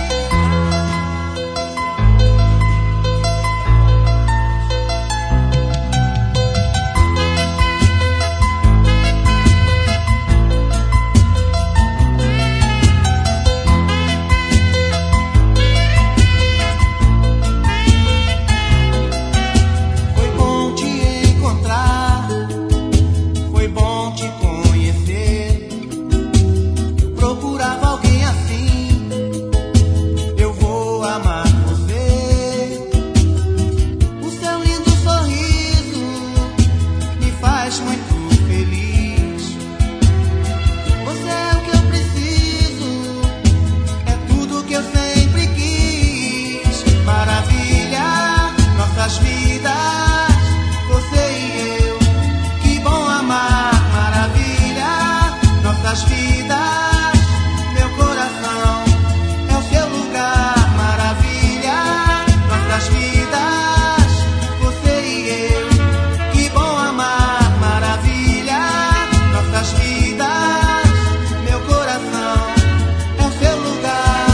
Foi bom te encontrar, foi bom te conhecer. Eu procurava alguém assim, eu vou amar você. O seu lindo sorriso me faz muito feliz. Você é o que eu preciso, é tudo que eu sempre quis. Maravilha, nossas vidas, você e eu, que bom amar. Maravilha, nossas vidas, meu coração é o seu lugar. Maravilha, nossas vidas, você e eu, que bom amar. Maravilha, nossas vidas, meu coração é o seu lugar.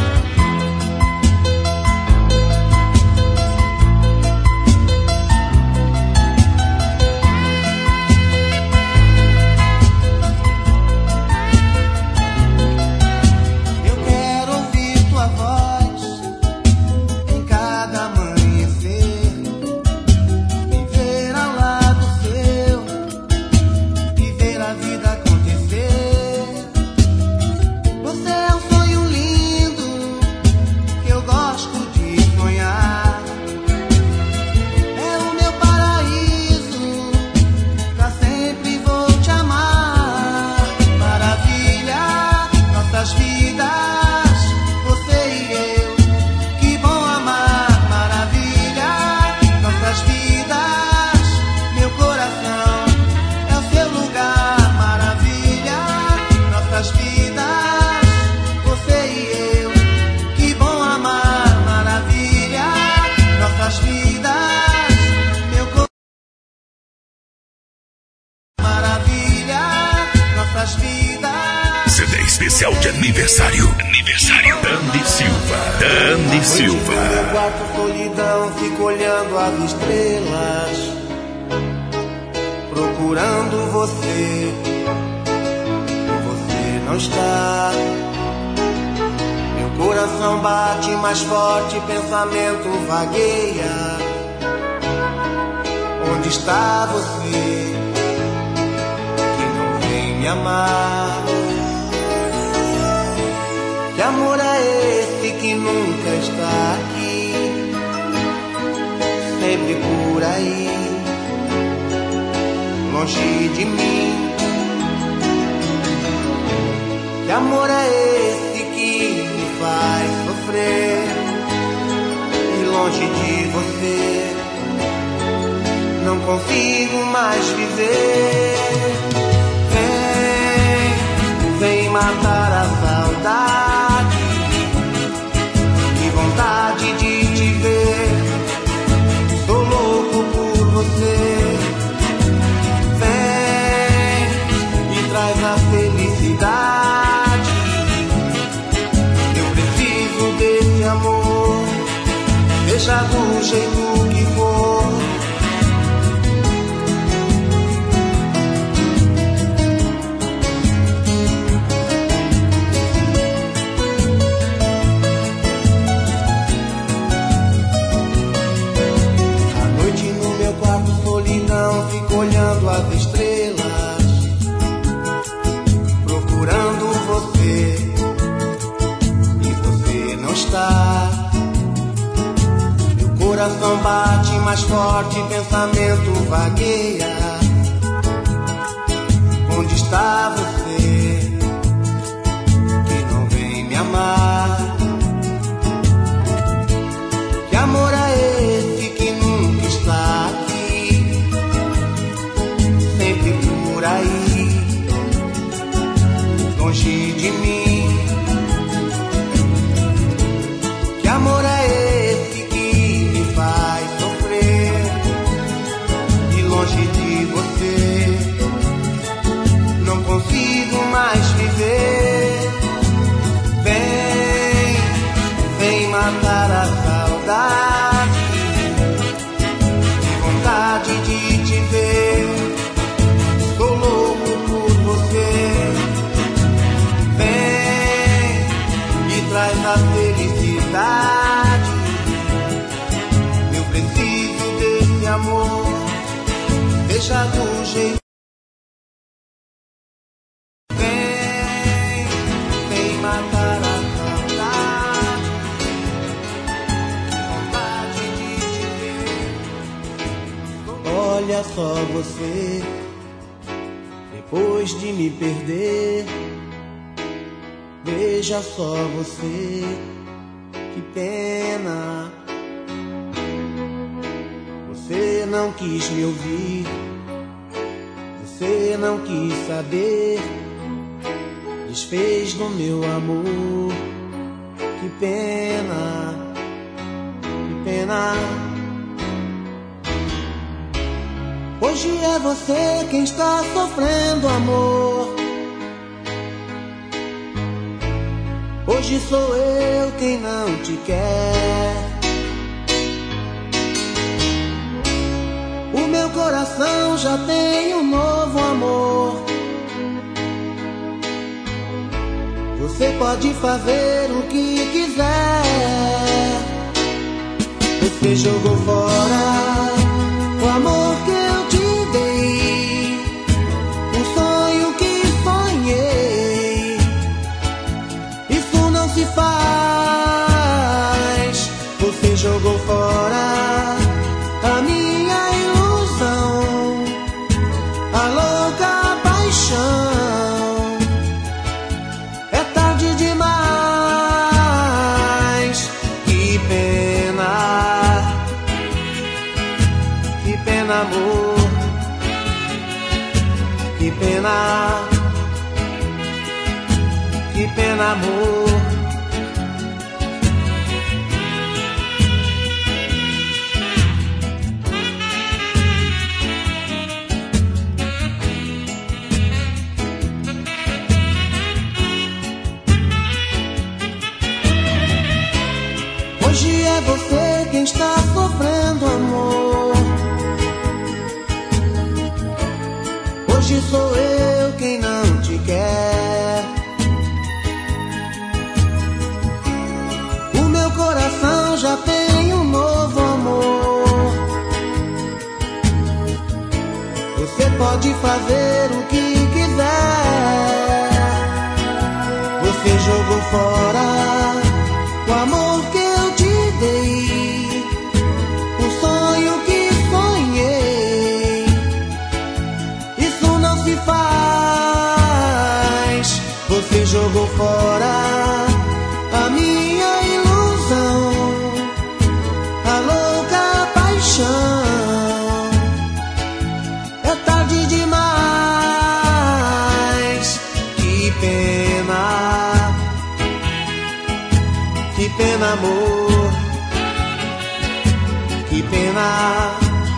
Eu quero ouvir tua voz em cada amanhecer, viver ao lado seu e ver a vida acontecer. Você é um sonho lindo que eu gosto de sonhar. É o meu paraíso, pra sempre vou te amar. Maravilha, nossas vidas, você e eu, que bom amar. Maravilha, nossas vidas, meu coração é o seu lugar. Maravilha, nossas vidas, você e eu, que bom amar. Maravilha, nossas vidas, meu coração. Maravilha, nossas vidas. CD especial de aniversário. Dandy Silva. Dandy Silva. No meu quarto, solidão, fico olhando as estrelas, procurando você. E você não está. Meu coração bate mais forte, pensamento vagueia. Onde está você que não vem me amar? Que amor é esse que nunca está aqui, sempre por aí, longe de mim? Que amor é esse que me faz sofrer e longe de você não consigo mais viver? Vem matar a saudade, que vontade de te ver, sou louco por você. Vem e traz a felicidade, eu preciso desse amor, seja do jeito que for. Fico olhando as estrelas, procurando você, e você não está. Meu coração mais forte pensamento vagueia. Onde está você que não vem me amar? Que amor é esse que nunca está aqui, sempre por aí, longe de mim? Que amor é esse que me faz sofrer e longe de você não consigo mais viver? Vem, vem matar a saudade, vontade de te ver, estou louco por você. Vem e traz a felicidade, eu preciso desse amor, deixa do jeito. Olha só você, depois de me perder. Veja só você, que pena. Você não quis me ouvir, você não quis saber, desfez do meu amor. Que pena, que pena. Hoje é você quem está sofrendo, amor. Hoje sou eu quem não te quer. O meu coração já tem um novo amor. Você pode fazer o que quiser. Você jogou fora o amor que eu te dei, um sonho que sonhei. Isso não se faz. Você jogou fora a minha ilusão, a louca paixão. É tarde demais. Que pena, que pena, amor. Que pena, que pena, amor. Hoje é você quem está sofrendo, amor. Hoje sou eu quem não te quer. O meu coração já tem um novo amor. Você pode fazer o que quiser. Você jogou fora o amor que eu te dei, um sonho que sonhei. Isso não se faz. Você jogou fora a minha ilusão, a louca paixão. É tarde demais. Que pena, que pena, amor. Que pena,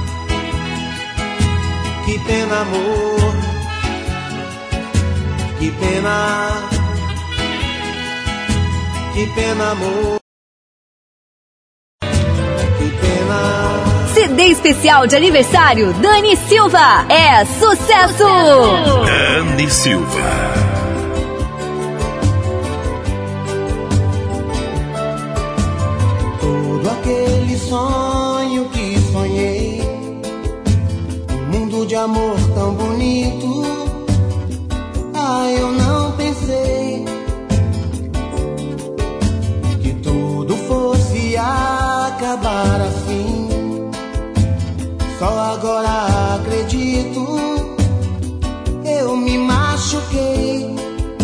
que pena, amor. Que pena, que pena, amor. Que pena. CD especial de aniversário Dani Silva. É sucesso! Dani Silva. Aquele sonho que sonhei, um mundo de amor tão bonito. Ah, eu não pensei que tudo fosse acabar assim. Só agora acredito, eu me machuquei.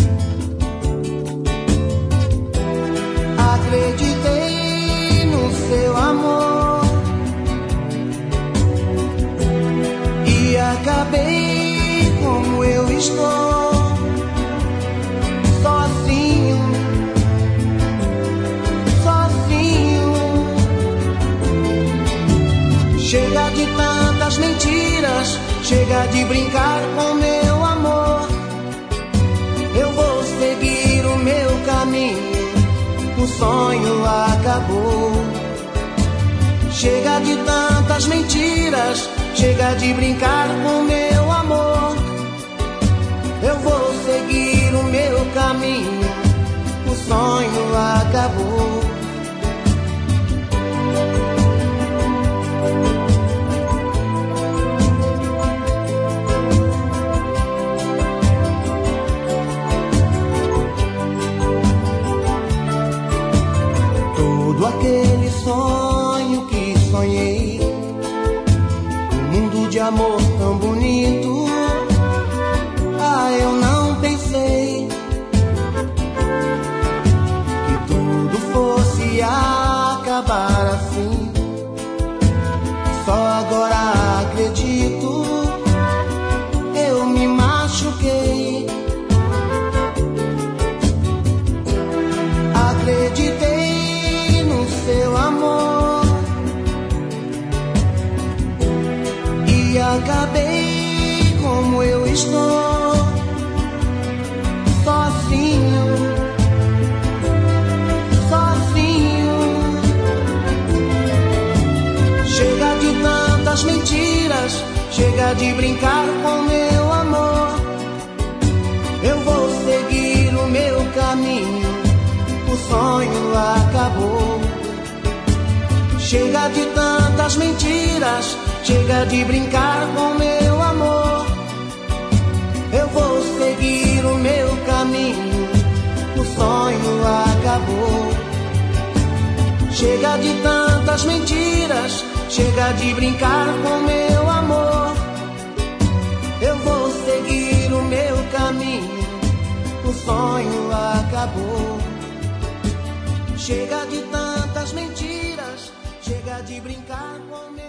Acreditei no seu amor e acabei como eu estou, sozinho, sozinho. Chega de tantas mentiras, chega de brincar com meu amor. Eu vou seguir o meu caminho, o sonho acabou. Chega de tantas mentiras, chega de brincar com meu amor. Eu vou seguir o meu caminho, o sonho acabou. Todo aquele sonho que sonhei, um mundo de amor tão bonito, eu não pensei que tudo fosse acabar assim. Só agora acredito, eu me machuquei. Acreditei no seu amor e acabei como eu estou, sozinho, sozinho. Chega de tantas mentiras, chega de brincar com meu amor. Eu vou seguir o meu caminho, o sonho acabou. Chega de tantas mentiras, chega de brincar com meu amor. Eu vou seguir o meu caminho, o sonho acabou. Chega de tantas mentiras, chega de brincar com meu amor. Eu vou seguir o meu caminho, o sonho acabou. Chega de tantas mentiras, chega de brincar com meu